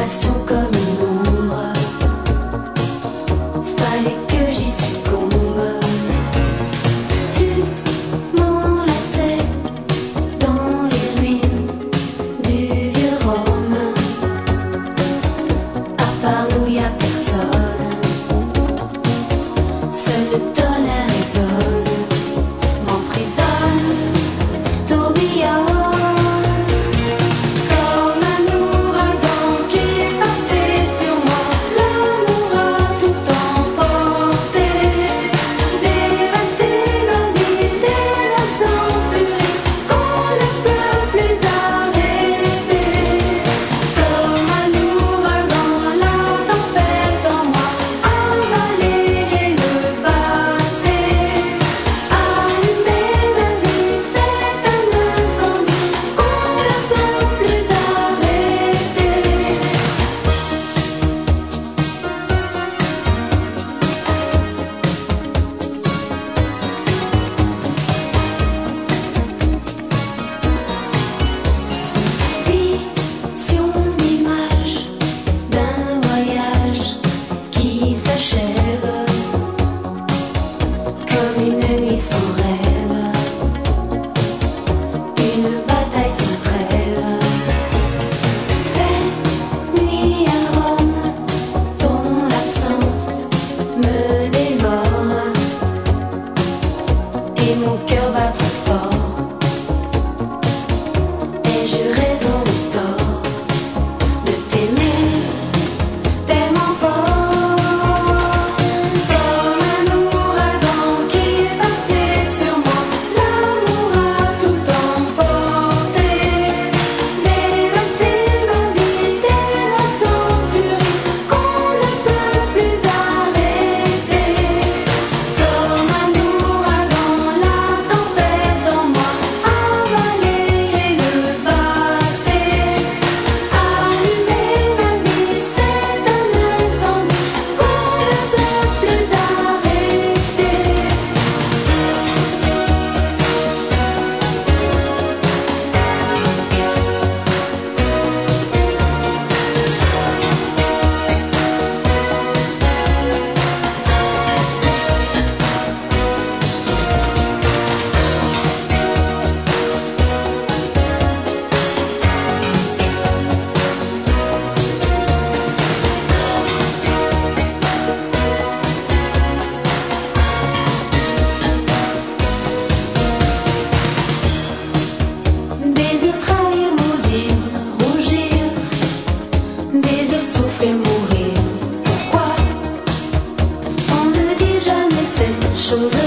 passion comme une ombre, fallait que j'y succombe. Tu m'enlaçais dans les ruines du vieux Rome. À part nous y a personne, seul le tonnerre résonne, m'emprisonne, tourbillonne. Une nuit sans rêve, une bataille sans trêve. Fait nuit à Rome, ton absence me dévore et mon cœur bat trop fort. Ai-je raison ou tort de t'aimer tellement fort? Souffrir, mourir. Pourquoi on ne dit jamais ces choses?